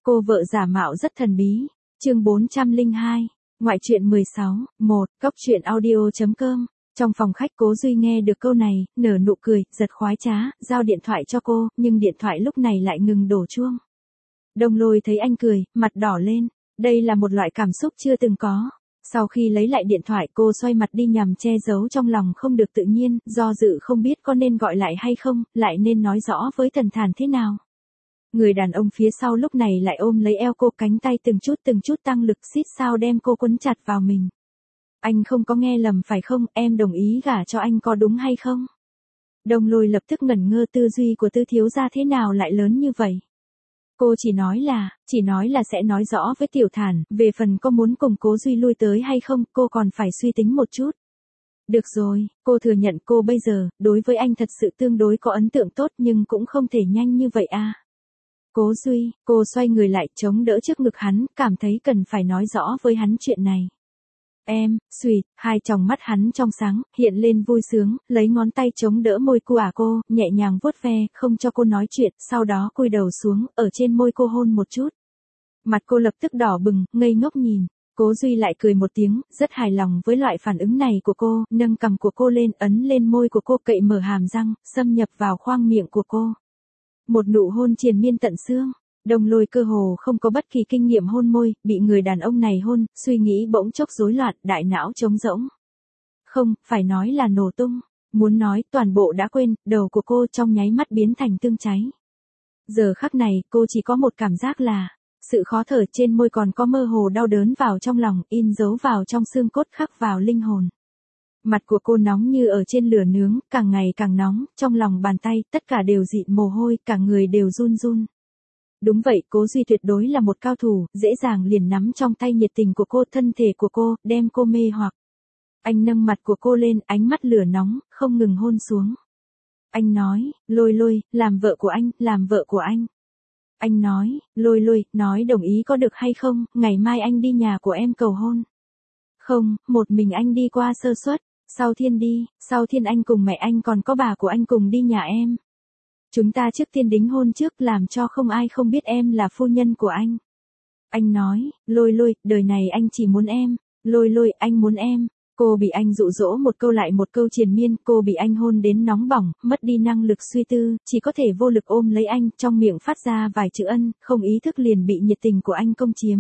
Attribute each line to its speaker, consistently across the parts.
Speaker 1: Cô vợ giả mạo rất thần bí. Chương 402. Ngoại truyện 16. 1. Cóc truyện audio.com. Trong phòng khách Cố Duy nghe được câu này, nở nụ cười, giật khoái trá, giao điện thoại cho cô, nhưng điện thoại lúc này lại ngừng đổ chuông. Đông Lôi thấy anh cười, mặt đỏ lên. Đây là một loại cảm xúc chưa từng có. Sau khi lấy lại điện thoại cô xoay mặt đi nhằm che giấu trong lòng không được tự nhiên, do dự không biết có nên gọi lại hay không, lại nên nói rõ với Thần Thản thế nào. Người đàn ông phía sau lúc này lại ôm lấy eo cô, cánh tay từng chút tăng lực xít sao đem cô quấn chặt vào mình. Anh không có nghe lầm phải không, em đồng ý gả cho anh có đúng hay không? Đông Lôi lập tức ngẩn ngơ, tư duy của Tư thiếu gia thế nào lại lớn như vậy? Cô chỉ nói là sẽ nói rõ với Tiểu Thản, về phần có muốn cùng Cố Duy lui tới hay không, cô còn phải suy tính một chút. Được rồi, cô thừa nhận cô bây giờ, đối với anh thật sự tương đối có ấn tượng tốt nhưng cũng không thể nhanh như vậy à. Cố Duy, cô xoay người lại chống đỡ trước ngực hắn, cảm thấy cần phải nói rõ với hắn chuyện này. Em, xùyt, hai tròng mắt hắn trong sáng, hiện lên vui sướng, lấy ngón tay chống đỡ môi cô, nhẹ nhàng vuốt ve, không cho cô nói chuyện, sau đó cúi đầu xuống, ở trên môi cô hôn một chút. Mặt cô lập tức đỏ bừng, ngây ngốc nhìn. Cố Duy lại cười một tiếng, rất hài lòng với loại phản ứng này của cô, nâng cằm của cô lên, ấn lên môi của cô, cậy mở hàm răng, xâm nhập vào khoang miệng của cô. Một nụ hôn triền miên tận xương. Đông Lôi cơ hồ không có bất kỳ kinh nghiệm hôn môi, bị người đàn ông này hôn, suy nghĩ bỗng chốc rối loạn, đại não trống rỗng. Không, phải nói là nổ tung. Muốn nói, toàn bộ đã quên, đầu của cô trong nháy mắt biến thành tương cháy. Giờ khắc này, cô chỉ có một cảm giác là, sự khó thở trên môi còn có mơ hồ đau đớn vào trong lòng, in dấu vào trong xương cốt, khắc vào linh hồn. Mặt của cô nóng như ở trên lửa nướng, càng ngày càng nóng, trong lòng bàn tay, tất cả đều dịn mồ hôi, cả người đều run run. Đúng vậy, Cố Duy tuyệt đối là một cao thủ, dễ dàng liền nắm trong tay nhiệt tình của cô, thân thể của cô, đem cô mê hoặc. Anh nâng mặt của cô lên, ánh mắt lửa nóng, không ngừng hôn xuống. Anh nói, Lôi, làm vợ của anh, làm vợ của anh. Anh nói, Lôi, nói đồng ý có được hay không, ngày mai anh đi nhà của em cầu hôn. Không, một mình anh đi qua sơ suất, sau thiên anh cùng mẹ anh còn có bà của anh cùng đi nhà em. Chúng ta trước tiên đính hôn trước, làm cho không ai không biết em là phu nhân của anh. Anh nói, Lôi, đời này anh chỉ muốn em, Lôi, anh muốn em. Cô bị anh dụ dỗ một câu lại một câu triền miên, cô bị anh hôn đến nóng bỏng, mất đi năng lực suy tư, chỉ có thể vô lực ôm lấy anh, trong miệng phát ra vài chữ ân, không ý thức liền bị nhiệt tình của anh công chiếm.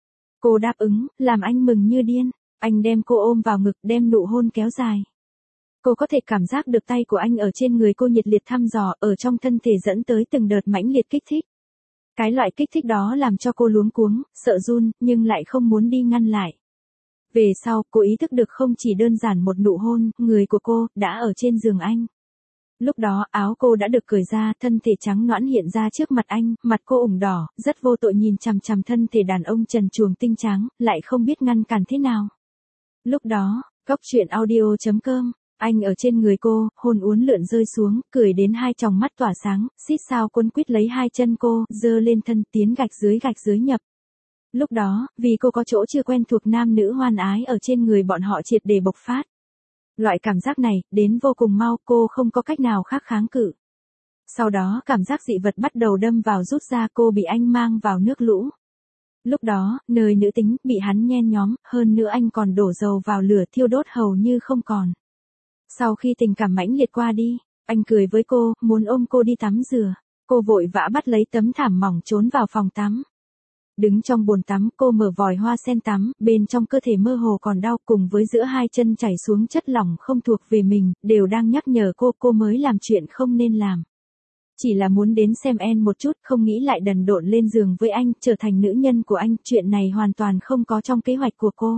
Speaker 1: Cô đáp ứng, làm anh mừng như điên, anh đem cô ôm vào ngực, đem nụ hôn kéo dài. Cô có thể cảm giác được tay của anh ở trên người cô nhiệt liệt thăm dò, ở trong thân thể dẫn tới từng đợt mãnh liệt kích thích. Cái loại kích thích đó làm cho cô luống cuống, sợ run, nhưng lại không muốn đi ngăn lại. Về sau, cô ý thức được không chỉ đơn giản một nụ hôn, người của cô, đã ở trên giường anh. Lúc đó, áo cô đã được cởi ra, thân thể trắng nõn hiện ra trước mặt anh, mặt cô ửng đỏ, rất vô tội nhìn chằm chằm thân thể đàn ông trần truồng tinh trắng, lại không biết ngăn cản thế nào. Lúc đó, cóc truyện audio.com. Anh ở trên người cô, hôn uốn lượn rơi xuống, cười đến hai tròng mắt tỏa sáng, xít sao quấn quýt lấy hai chân cô, giơ lên thân, tiến gạch dưới nhập. Lúc đó, vì cô có chỗ chưa quen thuộc, nam nữ hoan ái ở trên người bọn họ triệt để bộc phát. Loại cảm giác này, đến vô cùng mau, cô không có cách nào khác kháng cự. Sau đó, cảm giác dị vật bắt đầu đâm vào rút ra, cô bị anh mang vào nước lũ. Lúc đó, nơi nữ tính, bị hắn nhen nhóm, hơn nữa anh còn đổ dầu vào lửa thiêu đốt hầu như không còn. Sau khi tình cảm mãnh liệt qua đi, anh cười với cô, muốn ôm cô đi tắm rửa. Cô vội vã bắt lấy tấm thảm mỏng trốn vào phòng tắm. Đứng trong bồn tắm, cô mở vòi hoa sen tắm, bên trong cơ thể mơ hồ còn đau, cùng với giữa hai chân chảy xuống chất lỏng không thuộc về mình, đều đang nhắc nhở cô mới làm chuyện không nên làm. Chỉ là muốn đến xem một chút, không nghĩ lại đần độn lên giường với anh, trở thành nữ nhân của anh, chuyện này hoàn toàn không có trong kế hoạch của cô.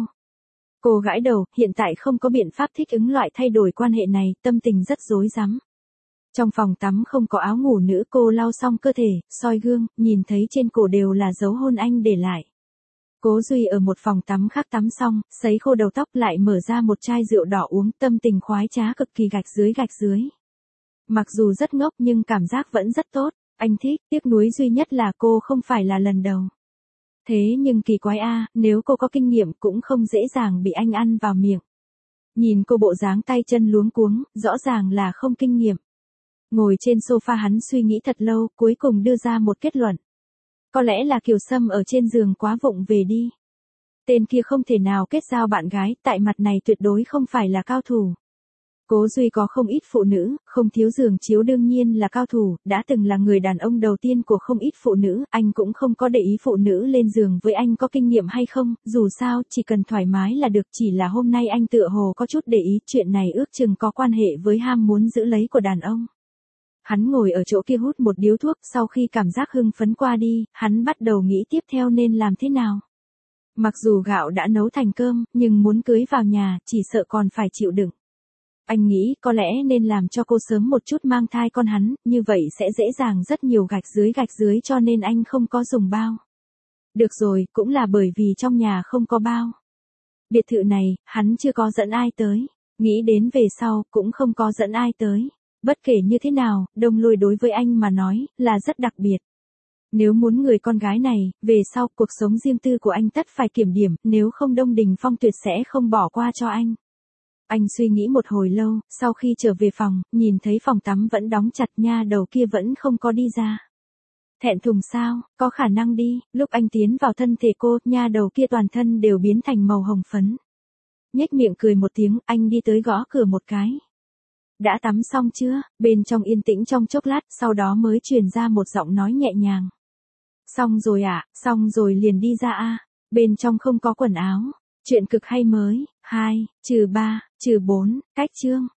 Speaker 1: Cô gãi đầu, hiện tại không có biện pháp thích ứng loại thay đổi quan hệ này, tâm tình rất rối rắm. Trong phòng tắm không có áo ngủ nữ, cô lau xong cơ thể, soi gương, nhìn thấy trên cổ đều là dấu hôn anh để lại. Cố Duy ở một phòng tắm khác tắm xong, sấy khô đầu tóc lại mở ra một chai rượu đỏ uống, tâm tình khoái trá cực kỳ gạch dưới. Mặc dù rất ngốc nhưng cảm giác vẫn rất tốt, anh thích, tiếc nuối duy nhất là cô không phải là lần đầu. Thế nhưng kỳ quái nếu cô có kinh nghiệm cũng không dễ dàng bị anh ăn vào miệng. Nhìn cô bộ dáng tay chân luống cuống, rõ ràng là không kinh nghiệm. Ngồi trên sofa hắn suy nghĩ thật lâu, cuối cùng đưa ra một kết luận. Có lẽ là Kiều Sâm ở trên giường quá vụng về đi. Tên kia không thể nào kết giao bạn gái, tại mặt này tuyệt đối không phải là cao thủ. Cố Duy có không ít phụ nữ, không thiếu giường chiếu đương nhiên là cao thủ, đã từng là người đàn ông đầu tiên của không ít phụ nữ, anh cũng không có để ý phụ nữ lên giường với anh có kinh nghiệm hay không, dù sao, chỉ cần thoải mái là được, chỉ là hôm nay anh tựa hồ có chút để ý, chuyện này ước chừng có quan hệ với ham muốn giữ lấy của đàn ông. Hắn ngồi ở chỗ kia hút một điếu thuốc, sau khi cảm giác hưng phấn qua đi, hắn bắt đầu nghĩ tiếp theo nên làm thế nào. Mặc dù gạo đã nấu thành cơm, nhưng muốn cưới vào nhà, chỉ sợ còn phải chịu đựng. Anh nghĩ có lẽ nên làm cho cô sớm một chút mang thai con hắn, như vậy sẽ dễ dàng rất nhiều gạch dưới cho nên anh không có dùng bao. Được rồi, cũng là bởi vì trong nhà không có bao. Biệt thự này, hắn chưa có dẫn ai tới. Nghĩ đến về sau, cũng không có dẫn ai tới. Bất kể như thế nào, Đông Lôi đối với anh mà nói, là rất đặc biệt. Nếu muốn người con gái này, về sau, cuộc sống riêng tư của anh tất phải kiểm điểm, nếu không Đông Đình Phong tuyệt sẽ không bỏ qua cho anh. Anh suy nghĩ một hồi lâu, sau khi trở về phòng, nhìn thấy phòng tắm vẫn đóng chặt, nha đầu kia vẫn không có đi ra. Thẹn thùng sao, có khả năng đi, lúc anh tiến vào thân thể cô, nha đầu kia toàn thân đều biến thành màu hồng phấn. Nhếch miệng cười một tiếng, anh đi tới gõ cửa một cái. Đã tắm xong chưa? Bên trong yên tĩnh trong chốc lát, sau đó mới truyền ra một giọng nói nhẹ nhàng. Xong rồi ạ, xong rồi liền đi ra a. Bên trong không có quần áo. Chuyện cực hay mới, 2, -3, -4, cách chương.